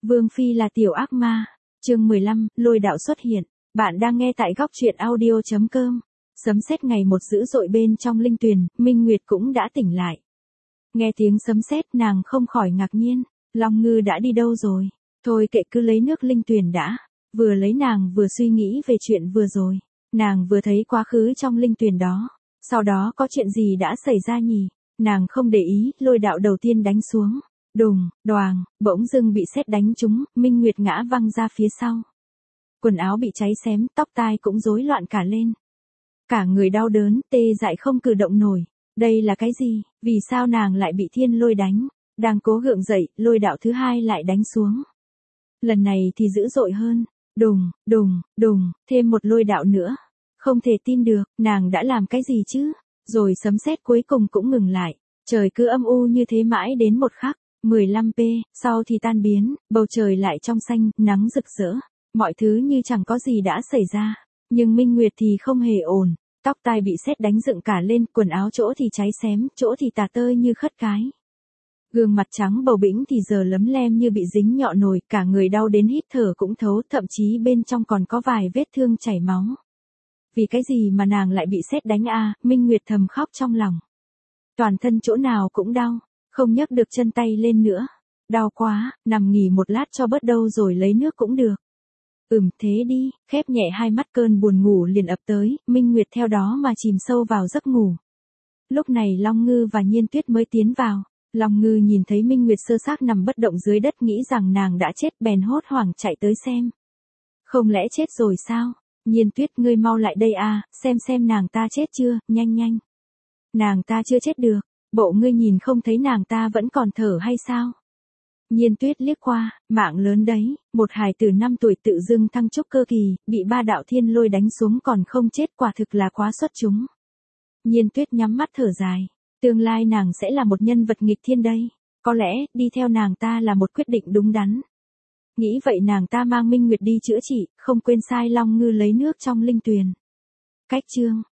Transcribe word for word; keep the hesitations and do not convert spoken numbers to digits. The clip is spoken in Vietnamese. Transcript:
Vương Phi là tiểu ác ma. Chương mười lăm, lôi đạo xuất hiện. Bạn đang nghe tại góc truyện audio chấm com. Sấm sét ngày một dữ dội bên trong linh tuyền, Minh Nguyệt cũng đã tỉnh lại. Nghe tiếng sấm sét nàng không khỏi ngạc nhiên, Long Ngư đã đi đâu rồi? Thôi kệ cứ lấy nước linh tuyền đã. Vừa lấy nàng vừa suy nghĩ về chuyện vừa rồi. Nàng vừa thấy quá khứ trong linh tuyền đó. Sau đó có chuyện gì đã xảy ra nhỉ? Nàng không để ý, lôi đạo đầu tiên đánh xuống. Đùng, đoàng, bỗng dưng bị sét đánh trúng, Minh Nguyệt ngã văng ra phía sau. Quần áo bị cháy xém, tóc tai cũng rối loạn cả lên. Cả người đau đớn, tê dại không cử động nổi. Đây là cái gì? Vì sao nàng lại bị thiên lôi đánh? Đang cố gượng dậy, lôi đạo thứ hai lại đánh xuống. Lần này thì dữ dội hơn. Đùng, đùng, đùng, thêm một lôi đạo nữa. Không thể tin được, nàng đã làm cái gì chứ? Rồi sấm sét cuối cùng cũng ngừng lại. Trời cứ âm u như thế mãi đến một khắc. mười lăm p, sau thì tan biến, bầu trời lại trong xanh, nắng rực rỡ. Mọi thứ như chẳng có gì đã xảy ra. Nhưng Minh Nguyệt thì không hề ổn. Tóc tai bị sét đánh dựng cả lên, quần áo chỗ thì cháy xém, chỗ thì tả tơi như khất cái. Gương mặt trắng bầu bĩnh thì giờ lấm lem như bị dính nhọ nồi, cả người đau đến hít thở cũng thấu, thậm chí bên trong còn có vài vết thương chảy máu. Vì cái gì mà nàng lại bị sét đánh à? Minh Nguyệt thầm khóc trong lòng. Toàn thân chỗ nào cũng đau, không nhấc được chân tay lên nữa. Đau quá, nằm nghỉ một lát cho bớt đau rồi lấy nước cũng được. Ừm, thế đi, khép nhẹ hai mắt cơn buồn ngủ liền ập tới, Minh Nguyệt theo đó mà chìm sâu vào giấc ngủ. Lúc này Long Ngư và Nhiên Tuyết mới tiến vào. Long Ngư nhìn thấy Minh Nguyệt sơ xác nằm bất động dưới đất, nghĩ rằng nàng đã chết bèn hốt hoảng chạy tới xem. Không lẽ chết rồi sao? Nhiên Tuyết, ngươi mau lại đây à, xem xem nàng ta chết chưa, nhanh nhanh. Nàng ta chưa chết được, bộ ngươi nhìn không thấy nàng ta vẫn còn thở hay sao? Nhiên Tuyết liếc qua, mạng lớn đấy, một hài tử năm tuổi tự dưng thăng trúc cơ kỳ, bị ba đạo thiên lôi đánh xuống còn không chết, quả thực là quá xuất chúng. Nhiên Tuyết nhắm mắt thở dài, tương lai nàng sẽ là một nhân vật nghịch thiên đây, có lẽ đi theo nàng ta là một quyết định đúng đắn. Nghĩ vậy nàng ta mang Minh Nguyệt đi chữa trị, không quên sai Long Ngư lấy nước trong linh tuyền. Cách chương